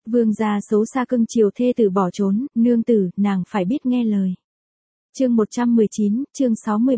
Vương gia xấu xa cưng chiều thê tử bỏ trốn, nương tử, nàng phải biết nghe lời. Chương 119, chương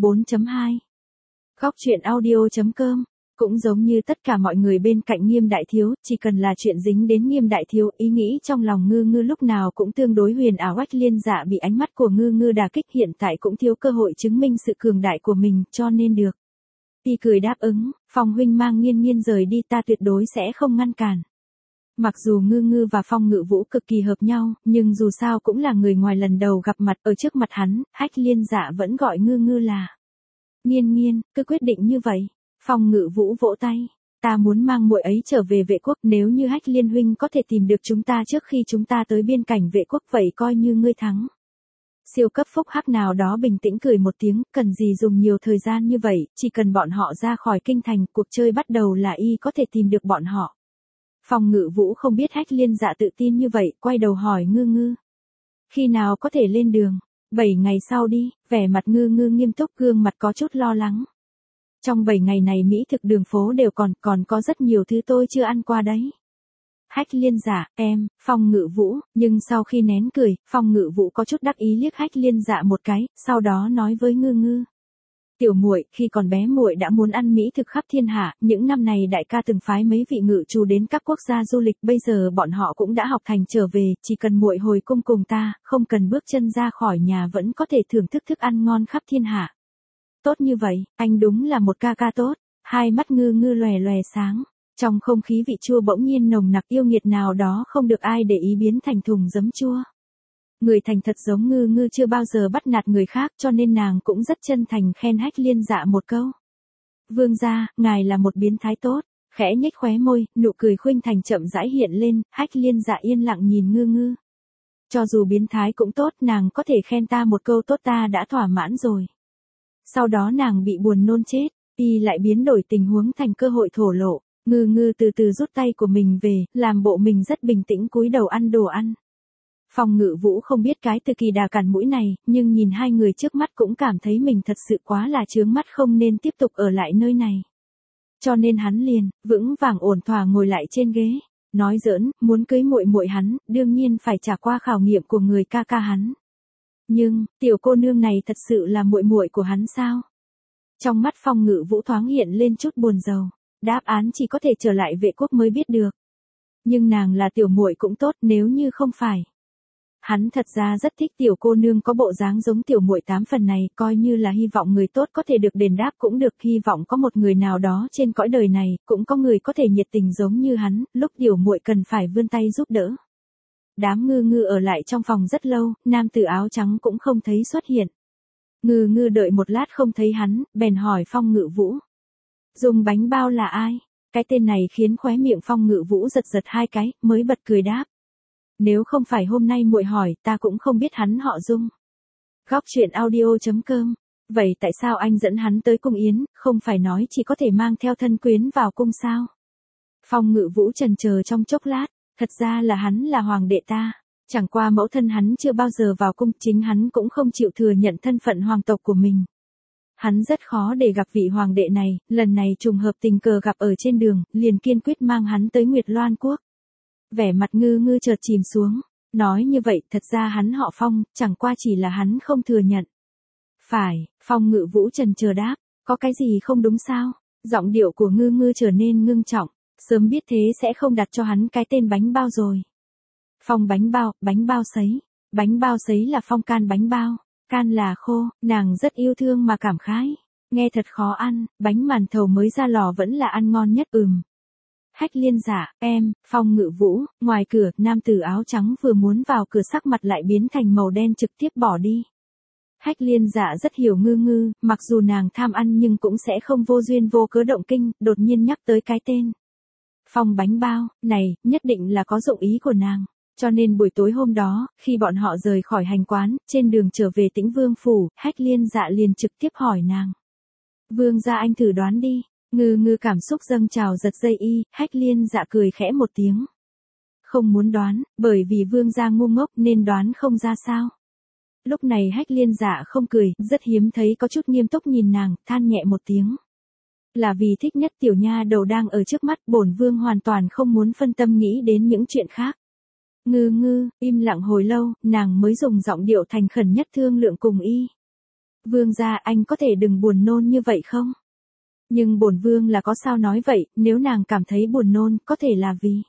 64.2. Góc truyện audio.com. Cũng giống như tất cả mọi người bên cạnh Nghiêm đại thiếu, chỉ cần là chuyện dính đến Nghiêm đại thiếu, ý nghĩ trong lòng Ngư Ngư lúc nào cũng tương đối huyền ảo. Oách Liên Dạ bị ánh mắt của Ngư Ngư đả kích, hiện tại cũng thiếu cơ hội chứng minh sự cường đại của mình, cho nên được. Y cười đáp ứng, Phong huynh mang Nghiên Nghiên rời đi, ta tuyệt đối sẽ không ngăn cản. Mặc dù Ngư Ngư và Phong Ngự Vũ cực kỳ hợp nhau, nhưng dù sao cũng là người ngoài lần đầu gặp mặt, ở trước mặt hắn, Hách Liên Dạ vẫn gọi Ngư Ngư là Nghiên Nghiên. Cứ quyết định như vậy. Phong Ngự Vũ vỗ tay, ta muốn mang muội ấy trở về vệ quốc, nếu như Hách Liên huynh có thể tìm được chúng ta trước khi chúng ta tới biên cảnh vệ quốc, vậy coi như ngươi thắng. Siêu cấp phúc hắc nào đó bình tĩnh cười một tiếng, cần gì dùng nhiều thời gian như vậy, chỉ cần bọn họ ra khỏi kinh thành, cuộc chơi bắt đầu là y có thể tìm được bọn họ. Phong Ngự Vũ không biết Hách Liên Dạ tự tin như vậy, quay đầu hỏi Ngư Ngư. Khi nào có thể lên đường? 7 ngày sau đi. Vẻ mặt Ngư Ngư nghiêm túc, gương mặt có chút lo lắng. Trong 7 ngày này mỹ thực đường phố đều còn có rất nhiều thứ tôi chưa ăn qua đấy. Hách Liên Dạ, em, Phong Ngự Vũ, nhưng sau khi nén cười, Phong Ngự Vũ có chút đắc ý liếc Hách Liên Dạ một cái, sau đó nói với Ngư Ngư. Tiểu muội, khi còn bé muội đã muốn ăn mỹ thực khắp thiên hạ, những năm này đại ca từng phái mấy vị ngự trù đến các quốc gia du lịch, bây giờ bọn họ cũng đã học thành trở về, chỉ cần muội hồi cung cùng ta, không cần bước chân ra khỏi nhà vẫn có thể thưởng thức thức ăn ngon khắp thiên hạ. Tốt như vậy, anh đúng là một ca ca tốt. Hai mắt Ngư Ngư lòe lòe sáng, trong không khí vị chua bỗng nhiên nồng nặc, yêu nghiệt nào đó không được ai để ý biến thành thùng giấm chua. Người thành thật giống Ngư Ngư chưa bao giờ bắt nạt người khác, cho nên nàng cũng rất chân thành khen Hách Liên Dạ một câu. Vương gia, ngài là một biến thái tốt. Khẽ nhếch khóe môi, nụ cười khuynh thành chậm rãi hiện lên, Hách Liên Dạ yên lặng nhìn Ngư Ngư. Cho dù biến thái cũng tốt, nàng có thể khen ta một câu tốt ta đã thỏa mãn rồi. Sau đó nàng bị buồn nôn chết, y lại biến đổi tình huống thành cơ hội thổ lộ. Ngư Ngư từ từ rút tay của mình về, làm bộ mình rất bình tĩnh cúi đầu ăn đồ ăn. Phong Ngự Vũ không biết cái từ kỳ đà cản mũi này, nhưng nhìn hai người trước mắt cũng cảm thấy mình thật sự quá là chướng mắt, không nên tiếp tục ở lại nơi này. Cho nên hắn liền, vững vàng ổn thỏa ngồi lại trên ghế. Nói giỡn, muốn cưới muội muội hắn, đương nhiên phải trải qua khảo nghiệm của người ca ca hắn. Nhưng, tiểu cô nương này thật sự là muội muội của hắn sao? Trong mắt Phong Ngự Vũ thoáng hiện lên chút buồn rầu. Đáp án chỉ có thể trở lại vệ quốc mới biết được. Nhưng nàng là tiểu muội cũng tốt, nếu như không phải. Hắn thật ra rất thích tiểu cô nương có bộ dáng giống tiểu muội 8 phần này, coi như là hy vọng người tốt có thể được đền đáp cũng được, hy vọng có một người nào đó trên cõi đời này, cũng có người có thể nhiệt tình giống như hắn, lúc tiểu muội cần phải vươn tay giúp đỡ. Đám Ngư Ngư ở lại trong phòng rất lâu, nam tử áo trắng cũng không thấy xuất hiện. Ngư Ngư đợi một lát không thấy hắn, bèn hỏi Phong Ngự Vũ. Dùng bánh bao là ai? Cái tên này khiến khóe miệng Phong Ngự Vũ giật giật hai cái, mới bật cười đáp. Nếu không phải hôm nay muội hỏi, ta cũng không biết hắn họ Dung. Góc truyện audio.com. Vậy tại sao anh dẫn hắn tới cung yến, không phải nói chỉ có thể mang theo thân quyến vào cung sao? Phong Ngự Vũ chần chờ trong chốc lát, thật ra là hắn là hoàng đệ ta. Chẳng qua mẫu thân hắn chưa bao giờ vào cung, chính hắn cũng không chịu thừa nhận thân phận hoàng tộc của mình. Hắn rất khó để gặp vị hoàng đệ này, lần này trùng hợp tình cờ gặp ở trên đường, liền kiên quyết mang hắn tới Nguyệt Loan Quốc. Vẻ mặt Ngư Ngư chợt chìm xuống, nói như vậy, thật ra hắn họ Phong, chẳng qua chỉ là hắn không thừa nhận. Phải, Phong Ngự Vũ chần chờ đáp, có cái gì không đúng sao? Giọng điệu của Ngư Ngư trở nên ngưng trọng, sớm biết thế sẽ không đặt cho hắn cái tên bánh bao rồi. Phong bánh bao sấy là Phong can bánh bao, can là khô, nàng rất yêu thương mà cảm khái. Nghe thật khó ăn, bánh màn thầu mới ra lò vẫn là ăn ngon nhất. Hách Liên Dạ, em, Phong Ngự Vũ. Ngoài cửa, nam tử áo trắng vừa muốn vào cửa sắc mặt lại biến thành màu đen trực tiếp bỏ đi. Hách Liên Dạ rất hiểu Ngư Ngư, mặc dù nàng tham ăn nhưng cũng sẽ không vô duyên vô cớ động kinh, đột nhiên nhắc tới cái tên. Phong bánh bao, này, nhất định là có dụng ý của nàng. Cho nên buổi tối hôm đó, khi bọn họ rời khỏi hành quán, trên đường trở về Tĩnh Vương phủ, Hách Liên Dạ liền trực tiếp hỏi nàng. Vương gia anh thử đoán đi. Ngư Ngư cảm xúc dâng trào giật dây y, Hách Liên Dạ cười khẽ một tiếng. Không muốn đoán, bởi vì vương gia ngu ngốc nên đoán không ra sao. Lúc này Hách Liên Dạ không cười, rất hiếm thấy có chút nghiêm túc nhìn nàng, than nhẹ một tiếng. Là vì thích nhất tiểu nha đầu đang ở trước mắt, bổn vương hoàn toàn không muốn phân tâm nghĩ đến những chuyện khác. Ngư ngư, im lặng hồi lâu, nàng mới dùng giọng điệu thành khẩn nhất thương lượng cùng y. Vương gia, anh có thể đừng buồn nôn như vậy không? Nhưng bổn vương là có sao nói vậy, nếu nàng cảm thấy buồn nôn, có thể là vì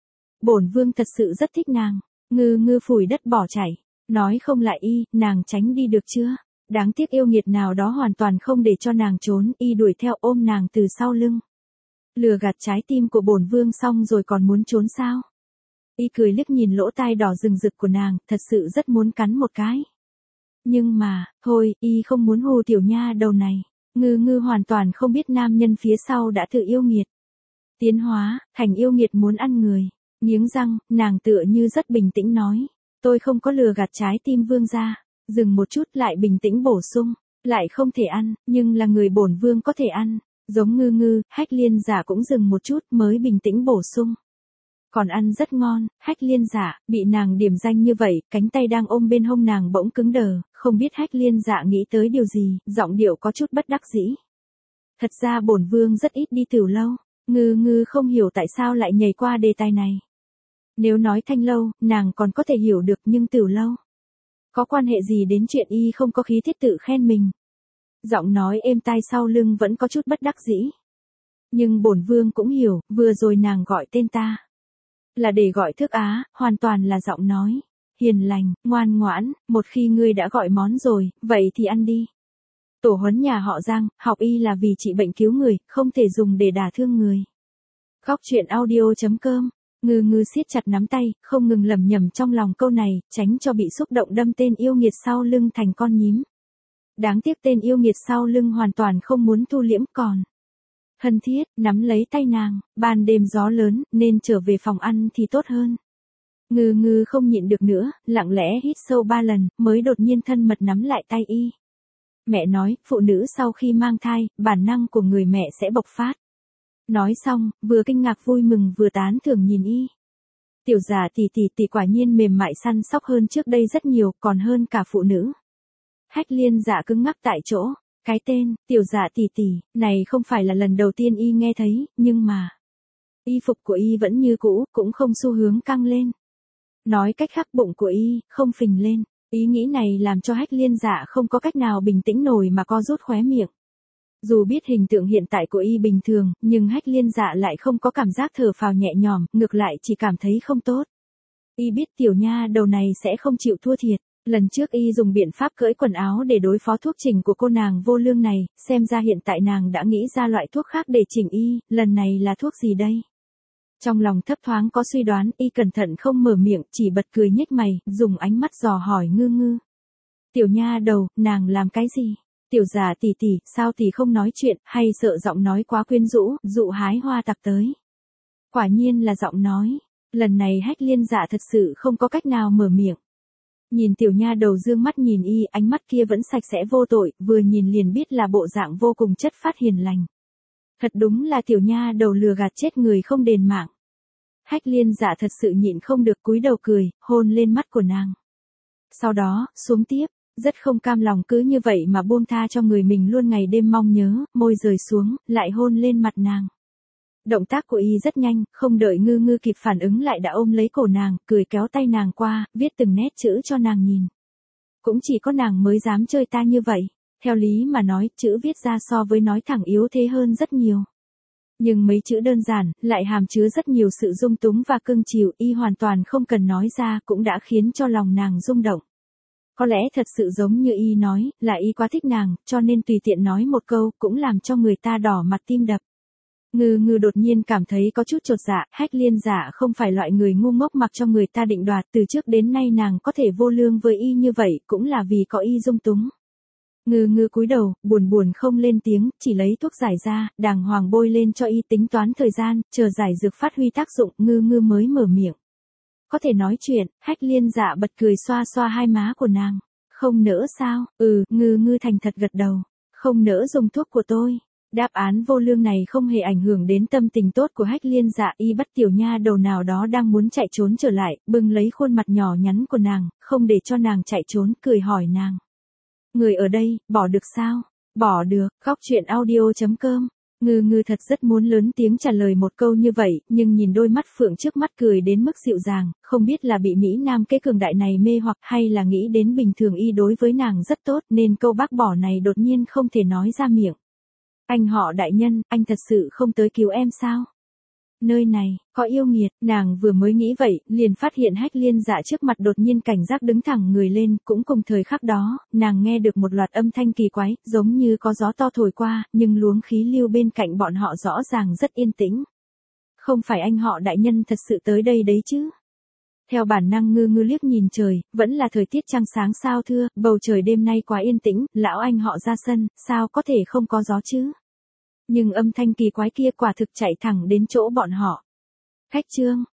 bổn vương thật sự rất thích nàng. Ngư ngư phủi đất bỏ chảy, nói không lại y, nàng tránh đi được chưa? Đáng tiếc yêu nghiệt nào đó hoàn toàn không để cho nàng trốn, y đuổi theo ôm nàng từ sau lưng. Lừa gạt trái tim của bổn vương xong rồi còn muốn trốn sao? Y cười liếc nhìn lỗ tai đỏ rừng rực của nàng, thật sự rất muốn cắn một cái. Nhưng mà, thôi, y không muốn hù tiểu nha đầu này. Ngư ngư hoàn toàn không biết nam nhân phía sau đã tự yêu nghiệt. Tiến hóa, thành yêu nghiệt muốn ăn người. Nghiến răng, nàng tựa như rất bình tĩnh nói. Tôi không có lừa gạt trái tim vương gia. Dừng một chút lại bình tĩnh bổ sung. Lại không thể ăn, nhưng là người bổn vương có thể ăn. Giống ngư ngư, Hách Liên Giả cũng dừng một chút mới bình tĩnh bổ sung. Còn ăn rất ngon. Hách Liên Giả, bị nàng điểm danh như vậy, cánh tay đang ôm bên hông nàng bỗng cứng đờ, không biết Hách Liên Giả nghĩ tới điều gì, giọng điệu có chút bất đắc dĩ. Thật ra bổn vương rất ít đi tiểu lâu. Ngư ngư không hiểu tại sao lại nhảy qua đề tài này. Nếu nói thanh lâu, nàng còn có thể hiểu được, nhưng tiểu lâu có quan hệ gì đến chuyện y không có khí thiết tự khen mình. Giọng nói êm tai sau lưng vẫn có chút bất đắc dĩ. Nhưng bổn vương cũng hiểu, vừa rồi nàng gọi tên ta là để gọi thức á, hoàn toàn là giọng nói hiền lành, ngoan ngoãn, một khi ngươi đã gọi món rồi, vậy thì ăn đi. Tổ huấn nhà họ Giang, học y là vì trị bệnh cứu người, không thể dùng để đả thương người. Góc truyện audio.com. Ngư ngư siết chặt nắm tay, không ngừng lẩm nhẩm trong lòng câu này, tránh cho bị xúc động đâm tên yêu nghiệt sau lưng thành con nhím. Đáng tiếc tên yêu nghiệt sau lưng hoàn toàn không muốn thu liễm còn thân thiết, nắm lấy tay nàng, ban đêm gió lớn, nên trở về phòng ăn thì tốt hơn. Ngư ngư không nhịn được nữa, lặng lẽ hít sâu 3 lần, mới đột nhiên thân mật nắm lại tay y. Mẹ nói, phụ nữ sau khi mang thai, bản năng của người mẹ sẽ bộc phát. Nói xong, vừa kinh ngạc vui mừng vừa tán thưởng nhìn y. Tiểu giả tỷ quả nhiên mềm mại săn sóc hơn trước đây rất nhiều, còn hơn cả phụ nữ. Hách Liên Dạ cứng ngắc tại chỗ. Cái tên, tiểu giả tỷ, này không phải là lần đầu tiên y nghe thấy, nhưng mà y phục của y vẫn như cũ, cũng không xu hướng căng lên. Nói cách khác bụng của y, không phình lên. Ý nghĩ này làm cho Hách Liên Dạ không có cách nào bình tĩnh nổi mà co rút khóe miệng. Dù biết hình tượng hiện tại của y bình thường, nhưng Hách Liên Dạ lại không có cảm giác thở phào nhẹ nhõm, ngược lại chỉ cảm thấy không tốt. Y biết tiểu nha đầu này sẽ không chịu thua thiệt. Lần trước y dùng biện pháp cởi quần áo để đối phó thuốc chỉnh của cô nàng vô lương này, xem ra hiện tại nàng đã nghĩ ra loại thuốc khác để chỉnh y, lần này là thuốc gì đây? Trong lòng thấp thoáng có suy đoán, y cẩn thận không mở miệng, chỉ bật cười nhếch mày, dùng ánh mắt dò hỏi ngư ngư. Tiểu nha đầu, nàng làm cái gì? Tiểu giả tỷ, sao tỷ không nói chuyện, hay sợ giọng nói quá quyến rũ, dụ hái hoa tặc tới? Quả nhiên là giọng nói. Lần này Hách Liên Dạ thật sự không có cách nào mở miệng. Nhìn tiểu nha đầu dương mắt nhìn y, ánh mắt kia vẫn sạch sẽ vô tội, vừa nhìn liền biết là bộ dạng vô cùng chất phát hiền lành. Thật đúng là tiểu nha đầu lừa gạt chết người không đền mạng. Hách Liên Dạ thật sự nhịn không được cúi đầu cười, hôn lên mắt của nàng. Sau đó, xuống tiếp, rất không cam lòng cứ như vậy mà buông tha cho người mình luôn ngày đêm mong nhớ, môi rời xuống, lại hôn lên mặt nàng. Động tác của y rất nhanh, không đợi ngư ngư kịp phản ứng lại đã ôm lấy cổ nàng, cười kéo tay nàng qua, viết từng nét chữ cho nàng nhìn. Cũng chỉ có nàng mới dám chơi ta như vậy. Theo lý mà nói, chữ viết ra so với nói thẳng yếu thế hơn rất nhiều. Nhưng mấy chữ đơn giản, lại hàm chứa rất nhiều sự dung túng và cưng chiều, y hoàn toàn không cần nói ra cũng đã khiến cho lòng nàng rung động. Có lẽ thật sự giống như y nói, là y quá thích nàng, cho nên tùy tiện nói một câu, cũng làm cho người ta đỏ mặt tim đập. Ngư ngư đột nhiên cảm thấy có chút chột dạ, Hách Liên Dạ không phải loại người ngu ngốc mặc cho người ta định đoạt, từ trước đến nay nàng có thể vô lương với y như vậy, cũng là vì có y dung túng. Ngư ngư cúi đầu, buồn không lên tiếng, chỉ lấy thuốc giải ra, đàng hoàng bôi lên cho y tính toán thời gian, chờ giải dược phát huy tác dụng, ngư ngư mới mở miệng. Có thể nói chuyện, Hách Liên Dạ bật cười xoa xoa hai má của nàng. Không nỡ sao? Ngư ngư thành thật gật đầu. Không nỡ dùng thuốc của tôi. Đáp án vô lương này không hề ảnh hưởng đến tâm tình tốt của Hách Liên Dạ, y bắt tiểu nha đầu nào đó đang muốn chạy trốn trở lại, bưng lấy khuôn mặt nhỏ nhắn của nàng, không để cho nàng chạy trốn, cười hỏi nàng. Người ở đây, bỏ được sao? Bỏ được, góc truyện audio.com Ngư ngư thật rất muốn lớn tiếng trả lời một câu như vậy, nhưng nhìn đôi mắt Phượng trước mắt cười đến mức dịu dàng, không biết là bị Mỹ Nam cái cường đại này mê hoặc hay là nghĩ đến bình thường y đối với nàng rất tốt nên câu bác bỏ này đột nhiên không thể nói ra miệng. Anh họ đại nhân, anh thật sự không tới cứu em sao? Nơi này, có yêu nghiệt, nàng vừa mới nghĩ vậy, liền phát hiện Hách Liên Dạ trước mặt đột nhiên cảnh giác đứng thẳng người lên, cũng cùng thời khắc đó, nàng nghe được một loạt âm thanh kỳ quái, giống như có gió to thổi qua, nhưng luống khí lưu bên cạnh bọn họ rõ ràng rất yên tĩnh. Không phải anh họ đại nhân thật sự tới đây đấy chứ? Theo bản năng ngư ngư liếc nhìn trời, vẫn là thời tiết trăng sáng sao thưa, bầu trời đêm nay quá yên tĩnh, lão anh họ ra sân, sao có thể không có gió chứ? Nhưng âm thanh kỳ quái kia quả thực chạy thẳng đến chỗ bọn họ. Khách Trương,